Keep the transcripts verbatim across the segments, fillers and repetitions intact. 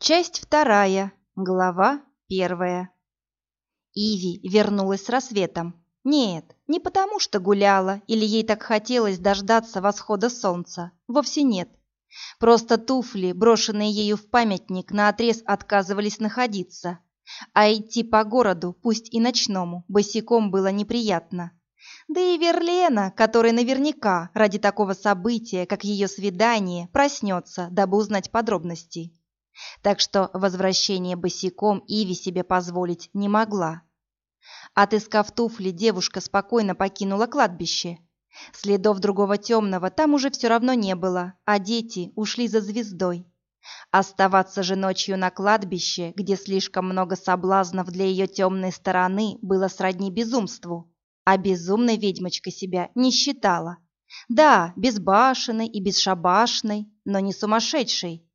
Часть вторая, глава первая. Иви вернулась с рассветом. Нет, не потому что гуляла или ей так хотелось дождаться восхода солнца. Вовсе нет. Просто туфли, брошенные ею в памятник, наотрез отказывались находиться. А идти по городу, пусть и ночному, босиком было неприятно. Да и Верлена, который наверняка ради такого события, как ее свидание, проснется, дабы узнать подробности. Так что возвращение босиком Иви себе позволить не могла. Отыскав туфли, девушка спокойно покинула кладбище. Следов другого темного там уже все равно не было, а дети ушли за звездой. Оставаться же ночью на кладбище, где слишком много соблазнов для ее темной стороны, было сродни безумству. А безумной ведьмочка себя не считала. Да, безбашенной и бесшабашной, но не сумасшедшей.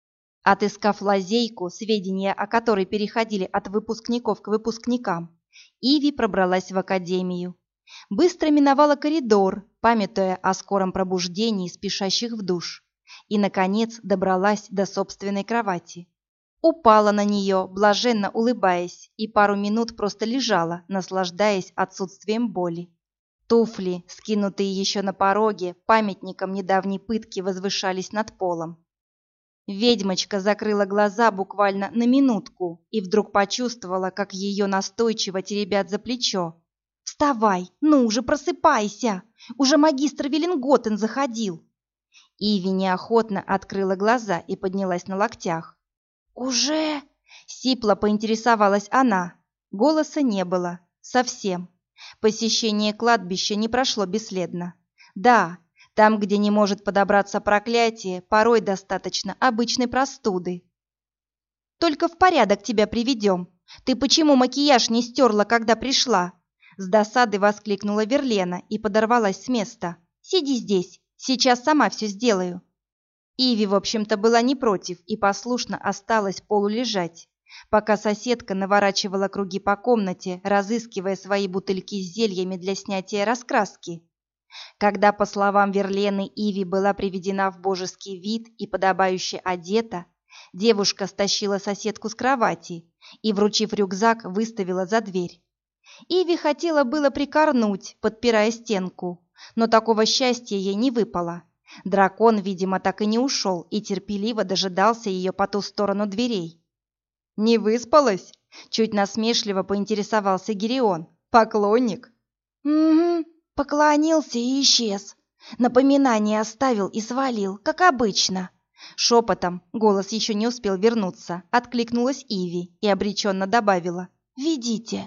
Отыскав лазейку, сведения о которой переходили от выпускников к выпускникам, Иви пробралась в академию. Быстро миновала коридор, памятуя о скором пробуждении спешащих в душ, и, наконец, добралась до собственной кровати. Упала на нее, блаженно улыбаясь, и пару минут просто лежала, наслаждаясь отсутствием боли. Туфли, скинутые еще на пороге, памятником недавней пытки возвышались над полом. Ведьмочка закрыла глаза буквально на минутку и вдруг почувствовала, как ее настойчиво теребят за плечо. «Вставай! Ну уже просыпайся! Уже магистр Веллинготен заходил!» Иви неохотно открыла глаза и поднялась на локтях. «Уже?» — сипло поинтересовалась она. Голоса не было. Совсем. Посещение кладбища не прошло бесследно. Да, там, где не может подобраться проклятие, порой достаточно обычной простуды. «Только в порядок тебя приведем. Ты почему макияж не стерла, когда пришла?» С досады воскликнула Верлена и подорвалась с места. «Сиди здесь, сейчас сама все сделаю». Иви, в общем-то, была не против и послушно осталась полулежать, пока соседка наворачивала круги по комнате, разыскивая свои бутыльки с зельями для снятия раскраски. Когда, по словам Верлены, Иви была приведена в божеский вид и подобающе одета, девушка стащила соседку с кровати и, вручив рюкзак, выставила за дверь. Иви хотела было прикорнуть, подпирая стенку, но такого счастья ей не выпало. Дракон, видимо, так и не ушел и терпеливо дожидался ее по ту сторону дверей. «Не выспалась?» — чуть насмешливо поинтересовался Гирион. «Поклонник?» «Угу, поклонился и исчез. Напоминание оставил и свалил, как обычно». Шепотом, голос еще не успел вернуться, откликнулась Иви и обреченно добавила: «Ведите».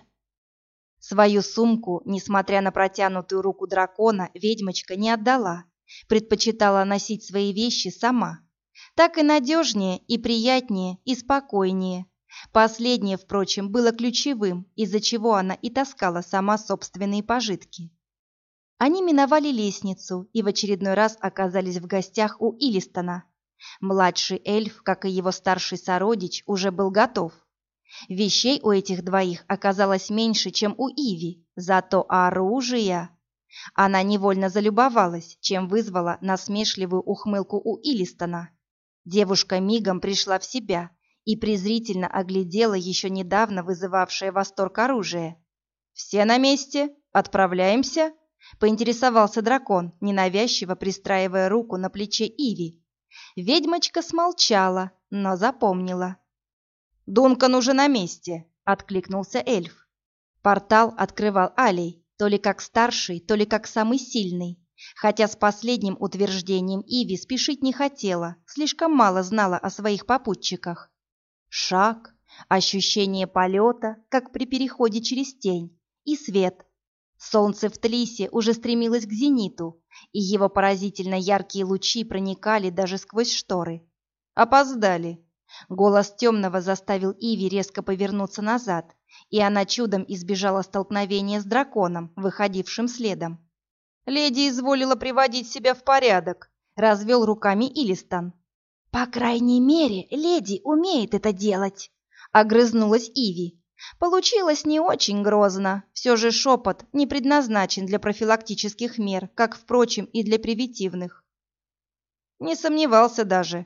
Свою сумку, несмотря на протянутую руку дракона, ведьмочка не отдала. Предпочитала носить свои вещи сама. Так и надежнее, и приятнее, и спокойнее. Последнее, впрочем, было ключевым, из-за чего она и таскала сама собственные пожитки. Они миновали лестницу и в очередной раз оказались в гостях у Илистона. Младший эльф, как и его старший сородич, уже был готов. Вещей у этих двоих оказалось меньше, чем у Иви, зато оружия... Она невольно залюбовалась, чем вызвала насмешливую ухмылку у Илистона. Девушка мигом пришла в себя и презрительно оглядела еще недавно вызывавшее восторг оружие. «Все на месте? Отправляемся?» — поинтересовался дракон, ненавязчиво пристраивая руку на плече Иви. Ведьмочка смолчала, но запомнила. «Дункан уже на месте», — откликнулся эльф. Портал открывал Алей, то ли как старший, то ли как самый сильный, хотя с последним утверждением Иви спешить не хотела, слишком мало знала о своих попутчиках. Шаг, ощущение полета, как при переходе через тень, и свет. Солнце в Тлисе уже стремилось к зениту, и его поразительно яркие лучи проникали даже сквозь шторы. «Опоздали!» Голос темного заставил Иви резко повернуться назад, и она чудом избежала столкновения с драконом, выходившим следом. «Леди изволила приводить себя в порядок», — развел руками Илистон. «По крайней мере, леди умеет это делать», — огрызнулась Иви. Получилось не очень грозно, все же шепот не предназначен для профилактических мер, как, впрочем, и для превентивных. «Не сомневался даже»,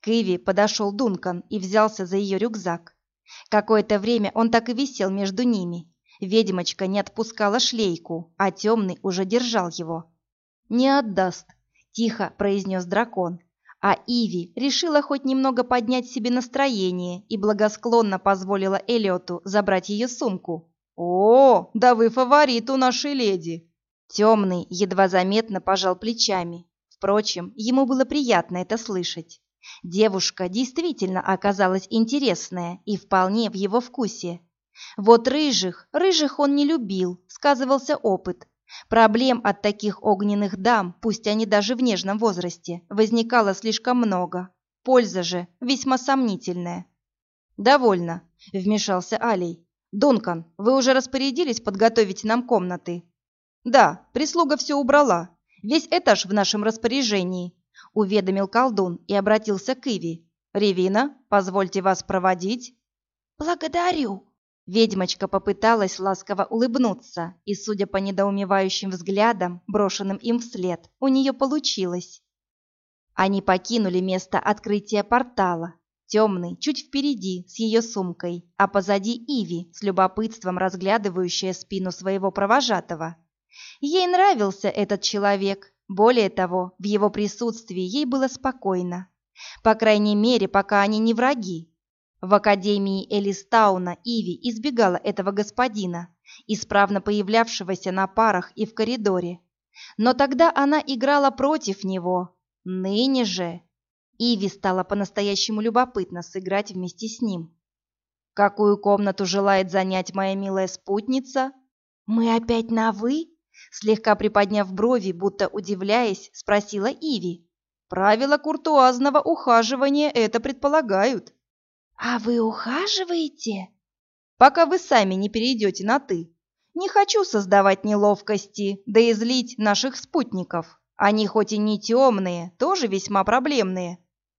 К Иви подошел Дункан и взялся за ее рюкзак. Какое-то время он так и висел между ними. Ведьмочка не отпускала шлейку, а темный уже держал его. «Не отдаст», — тихо произнес дракон. А Иви решила хоть немного поднять себе настроение и благосклонно позволила Элиоту забрать ее сумку. «О, да вы фаворит у нашей леди!» Темный едва заметно пожал плечами. Впрочем, ему было приятно это слышать. Девушка действительно оказалась интересная и вполне в его вкусе. Вот рыжих, рыжих он не любил, сказывался опыт. Проблем от таких огненных дам, пусть они даже в нежном возрасте, возникало слишком много. Польза же весьма сомнительная. «Довольно», — вмешался Алей. «Дункан, вы уже распорядились подготовить нам комнаты?» «Да, прислуга все убрала. Весь этаж в нашем распоряжении», — уведомил колдун и обратился к Иви. «Ревина, позвольте вас проводить». «Благодарю». Ведьмочка попыталась ласково улыбнуться, и, судя по недоумевающим взглядам, брошенным им вслед, у нее получилось. Они покинули место открытия портала. Темный чуть впереди с ее сумкой, а позади Иви, с любопытством разглядывающая спину своего провожатого. Ей нравился этот человек. Более того, в его присутствии ей было спокойно. По крайней мере, пока они не враги. В академии Элистауна Иви избегала этого господина, исправно появлявшегося на парах и в коридоре. Но тогда она играла против него. Ныне же Иви стало по-настоящему любопытно сыграть вместе с ним. «Какую комнату желает занять моя милая спутница?» «Мы опять на «вы»?» Слегка приподняв брови, будто удивляясь, спросила Иви. «Правила куртуазного ухаживания это предполагают». «А вы ухаживаете?» «Пока вы сами не перейдете на «ты». Не хочу создавать неловкости, да и злить наших спутников. Они хоть и не темные, тоже весьма проблемные».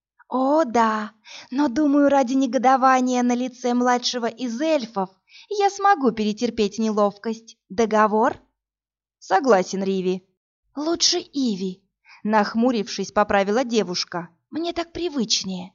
«О, да, но, думаю, ради негодования на лице младшего из эльфов я смогу перетерпеть неловкость. Договор?» «Согласен, Риви». «Лучше Иви», — нахмурившись, поправила девушка. «Мне так привычнее».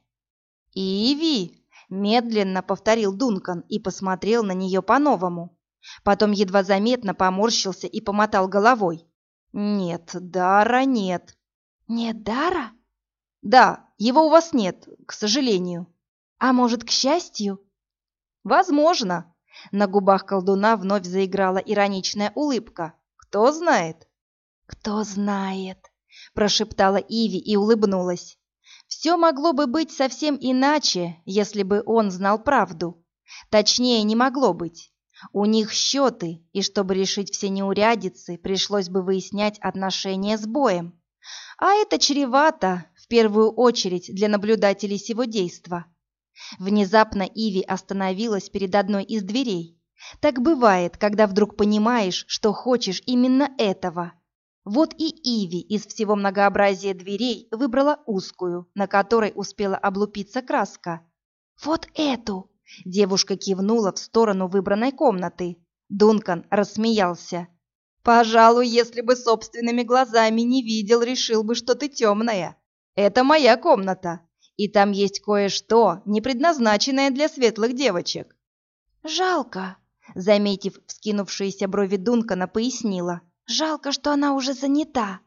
«Иви!» — медленно повторил Дункан и посмотрел на нее по-новому. Потом едва заметно поморщился и помотал головой. «Нет, дара нет». «Нет дара?» «Да, его у вас нет, к сожалению». «А может, к счастью?» «Возможно». На губах колдуна вновь заиграла ироничная улыбка. «Кто знает?» «Кто знает», — прошептала Иви и улыбнулась. Все могло бы быть совсем иначе, если бы он знал правду. Точнее, не могло быть. У них счеты, и чтобы решить все неурядицы, пришлось бы выяснять отношения с боем. А это чревато, в первую очередь, для наблюдателей сего действа. Внезапно Иви остановилась перед одной из дверей. Так бывает, когда вдруг понимаешь, что хочешь именно этого. Вот и Иви из всего многообразия дверей выбрала узкую, на которой успела облупиться краска. «Вот эту!» — девушка кивнула в сторону выбранной комнаты. Дункан рассмеялся. «Пожалуй, если бы собственными глазами не видел, решил бы, что ты темная. Это моя комната, и там есть кое-что, не предназначенное для светлых девочек». «Жалко», — заметив вскинувшиеся брови Дункана, пояснила. «Жалко, что она уже занята».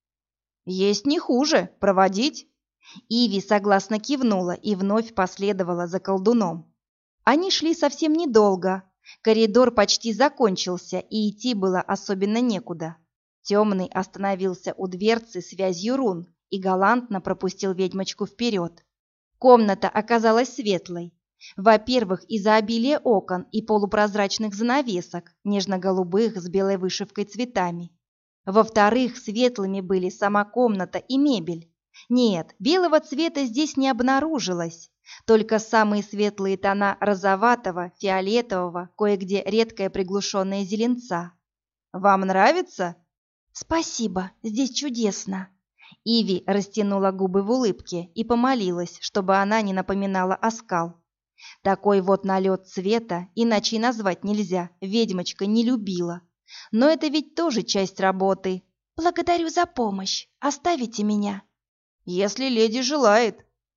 «Есть не хуже. Проводить?» Иви согласно кивнула и вновь последовала за колдуном. Они шли совсем недолго. Коридор почти закончился, и идти было особенно некуда. Темный остановился у дверцы с вязью рун и галантно пропустил ведьмочку вперед. Комната оказалась светлой. Во-первых, из-за обилия окон и полупрозрачных занавесок, нежно-голубых с белой вышивкой цветами. Во-вторых, светлыми были сама комната и мебель. Нет, белого цвета здесь не обнаружилось, только самые светлые тона розоватого, фиолетового, кое-где редкое приглушенное зеленца. «Вам нравится?» «Спасибо, здесь чудесно». Иви растянула губы в улыбке и помолилась, чтобы она не напоминала оскал. Такой вот налет цвета, иначе и назвать нельзя, ведьмочка не любила. Но это ведь тоже часть работы. «Благодарю за помощь. Оставите меня?» «Если леди желает».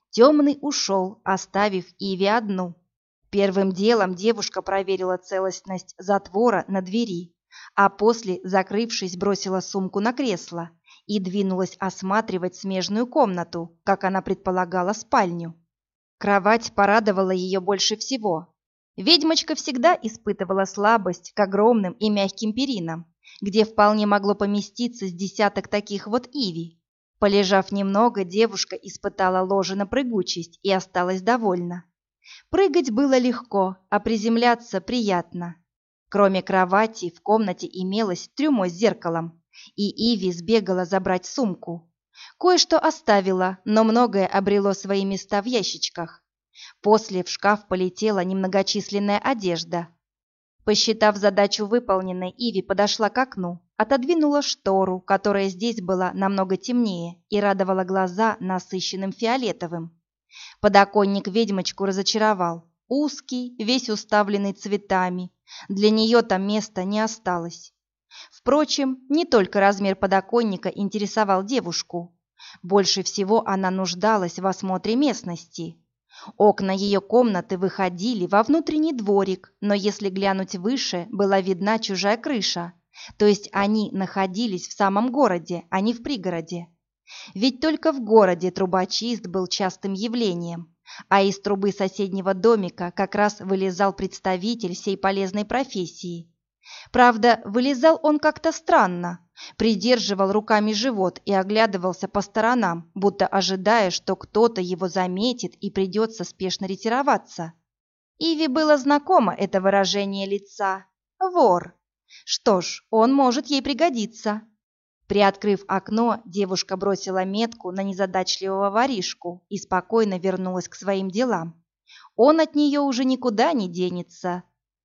Темный ушел, оставив Иви одну. Первым делом девушка проверила целостность затвора на двери, а после, закрывшись, бросила сумку на кресло и двинулась осматривать смежную комнату, как она предполагала, спальню. Кровать порадовала ее больше всего. Ведьмочка всегда испытывала слабость к огромным и мягким перинам, где вполне могло поместиться с десяток таких вот Иви. Полежав немного, девушка испытала ложе на прыгучесть и осталась довольна. Прыгать было легко, а приземляться приятно. Кроме кровати, в комнате имелось трюмо с зеркалом, и Иви сбегала забрать сумку. Кое-что оставила, но многое обрело свои места в ящичках. После в шкаф полетела немногочисленная одежда. Посчитав задачу выполненной, Иви подошла к окну, отодвинула штору, которая здесь была намного темнее и радовала глаза насыщенным фиолетовым. Подоконник ведьмочку разочаровал. Узкий, весь уставленный цветами. Для нее там места не осталось. Впрочем, не только размер подоконника интересовал девушку. Больше всего она нуждалась в осмотре местности. Окна ее комнаты выходили во внутренний дворик, но если глянуть выше, была видна чужая крыша. То есть они находились в самом городе, а не в пригороде. Ведь только в городе трубочист был частым явлением, а из трубы соседнего домика как раз вылезал представитель сей полезной профессии. Правда, вылезал он как-то странно, придерживал руками живот и оглядывался по сторонам, будто ожидая, что кто-то его заметит и придется спешно ретироваться. Иви было знакомо это выражение лица «вор». Что ж, он может ей пригодиться. Приоткрыв окно, девушка бросила метку на незадачливого воришку и спокойно вернулась к своим делам. Он от нее уже никуда не денется.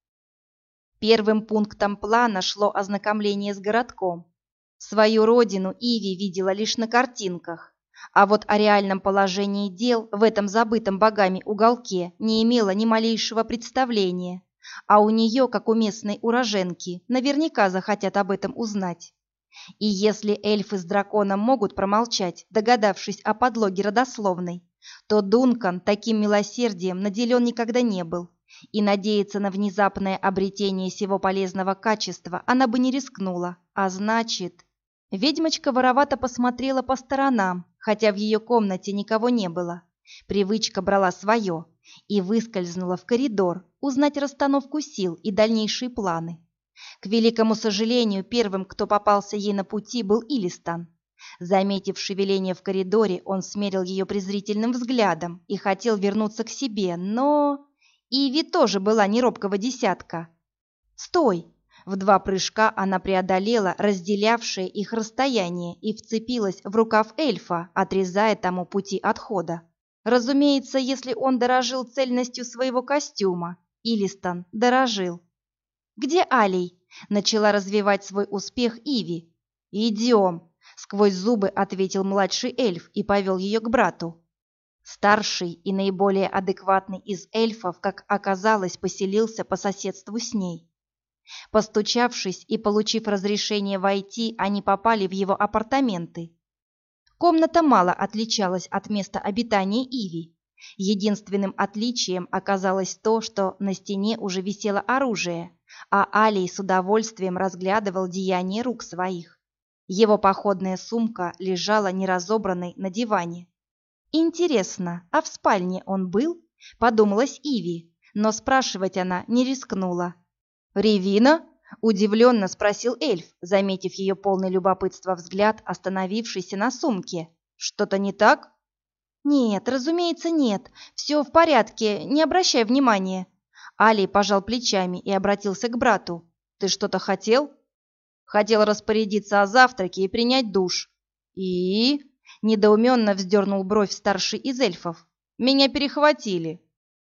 Первым пунктом плана шло ознакомление с городком. Свою родину Иви видела лишь на картинках, а вот о реальном положении дел в этом забытом богами уголке не имела ни малейшего представления, а у нее, как у местной уроженки, наверняка захотят об этом узнать. И если эльфы с драконом могут промолчать, догадавшись о подлоге родословной, то Дункан таким милосердием наделен никогда не был, и надеяться на внезапное обретение сего полезного качества она бы не рискнула, а значит... Ведьмочка воровато посмотрела по сторонам, хотя в ее комнате никого не было. Привычка брала свое и выскользнула в коридор узнать расстановку сил и дальнейшие планы. К великому сожалению, первым, кто попался ей на пути, был Илистан. Заметив шевеление в коридоре, он смерил ее презрительным взглядом и хотел вернуться к себе, но... Иви тоже была не робкого десятка. «Стой!» В два прыжка она преодолела разделявшее их расстояние и вцепилась в рукав эльфа, отрезая тому пути отхода. Разумеется, если он дорожил цельностью своего костюма. Илистан дорожил. «Где Алей?» — начала развивать свой успех Иви. «Идем!» — сквозь зубы ответил младший эльф и повел ее к брату. Старший и наиболее адекватный из эльфов, как оказалось, поселился по соседству с ней. Постучавшись и получив разрешение войти, они попали в его апартаменты. Комната мало отличалась от места обитания Иви. Единственным отличием оказалось то, что на стене уже висело оружие, а Алей с удовольствием разглядывал деяния рук своих. Его походная сумка лежала неразобранной на диване. «Интересно, а в спальне он был?» – подумалась Иви, но спрашивать она не рискнула. «Ревина?» – удивленно спросил эльф, заметив ее полный любопытства взгляд, остановившийся на сумке. «Что-то не так?» «Нет, разумеется, нет. Все в порядке, не обращай внимания». Алей пожал плечами и обратился к брату. «Ты что-то хотел?» «Хотел распорядиться о завтраке и принять душ». «И?» – недоуменно вздернул бровь старший из эльфов. «Меня перехватили».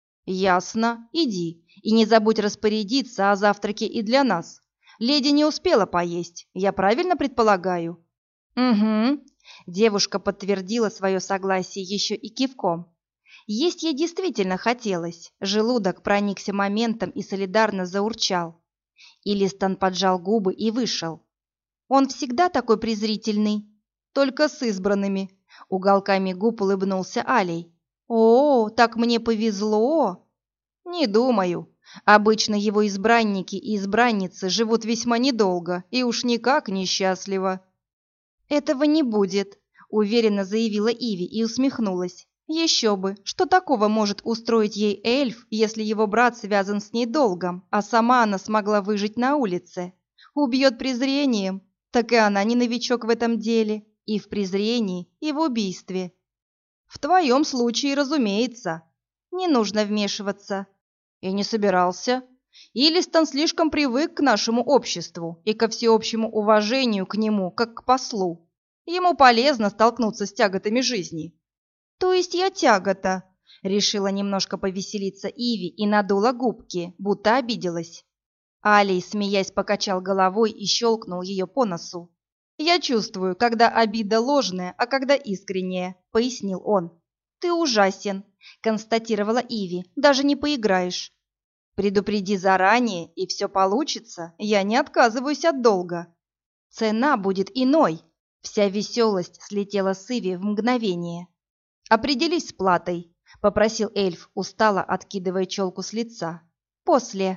«Ясно. Иди. И не забудь распорядиться о завтраке и для нас. Леди не успела поесть, я правильно предполагаю?» «Угу». Девушка подтвердила свое согласие еще и кивком. Есть ей действительно хотелось. Желудок проникся моментом и солидарно заурчал. Илистан поджал губы и вышел. «Он всегда такой презрительный?» «Только с избранными», — уголками губ улыбнулся Алей. «О, так мне повезло!» «Не думаю. Обычно его избранники и избранницы живут весьма недолго и уж никак несчастливо». «Этого не будет», — уверенно заявила Иви и усмехнулась. «Еще бы, что такого может устроить ей эльф, если его брат связан с ней долгом, а сама она смогла выжить на улице? Убьет презрением, так и она не новичок в этом деле, и в презрении, и в убийстве». «В твоем случае, разумеется. Не нужно вмешиваться». «И не собирался. Илистон слишком привык к нашему обществу и ко всеобщему уважению к нему, как к послу. Ему полезно столкнуться с тяготами жизни». «То есть я тягота?» — решила немножко повеселиться Иви и надула губки, будто обиделась. Алей, смеясь, покачал головой и щелкнул ее по носу. «Я чувствую, когда обида ложная, а когда искренняя», — пояснил он. «Ты ужасен», — констатировала Иви, — «даже не поиграешь». «Предупреди заранее, и все получится, я не отказываюсь от долга». «Цена будет иной», — вся веселость слетела с Иви в мгновение. «Определись с платой», — попросил эльф, устало откидывая челку с лица. «После».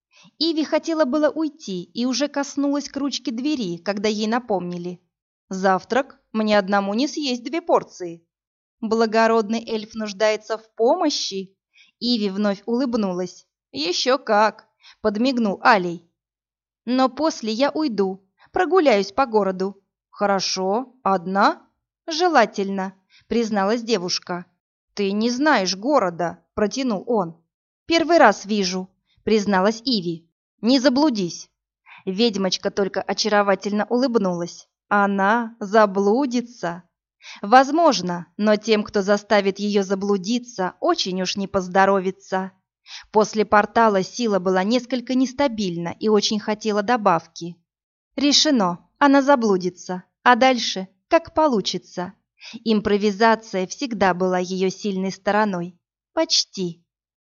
Иви хотела было уйти и уже коснулась к ручке двери, когда ей напомнили. «Завтрак? Мне одному не съесть две порции». «Благородный эльф нуждается в помощи?» Иви вновь улыбнулась. «Еще как!» — подмигнул Алей. «Но после я уйду, прогуляюсь по городу». «Хорошо. Одна?» «Желательно», — призналась девушка. «Ты не знаешь города», — протянул он. «Первый раз вижу», — призналась Иви. «Не заблудись». Ведьмочка только очаровательно улыбнулась. «Она заблудится». «Возможно, но тем, кто заставит ее заблудиться, очень уж не поздоровится». После портала сила была несколько нестабильна и очень хотела добавки. Решено, она заблудится, а дальше как получится. Импровизация всегда была ее сильной стороной. Почти.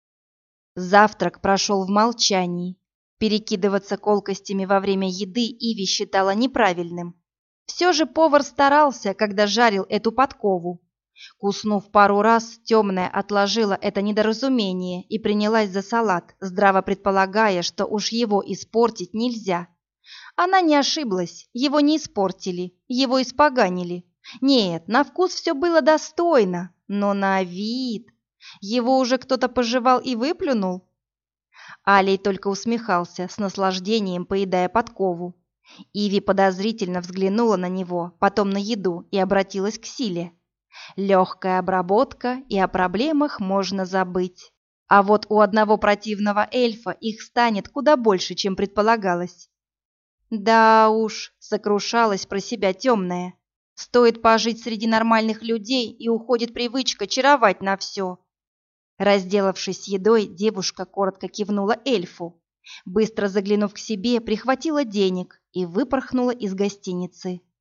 Завтрак прошел в молчании. Перекидываться колкостями во время еды Иви считала неправильным. Все же повар старался, когда жарил эту подкову. Куснув пару раз, темная отложила это недоразумение и принялась за салат, здраво предполагая, что уж его испортить нельзя. Она не ошиблась, его не испортили, его испоганили. Нет, на вкус все было достойно, но на вид... Его уже кто-то пожевал и выплюнул? Алей только усмехался, с наслаждением поедая подкову. Иви подозрительно взглянула на него, потом на еду и обратилась к силе. Легкая обработка, и о проблемах можно забыть. А вот у одного противного эльфа их станет куда больше, чем предполагалось. Да уж, сокрушалась про себя темная. Стоит пожить среди нормальных людей, и уходит привычка чаровать на все. Разделавшись с едой, девушка коротко кивнула эльфу. Быстро заглянув к себе, прихватила денег и выпорхнула из гостиницы.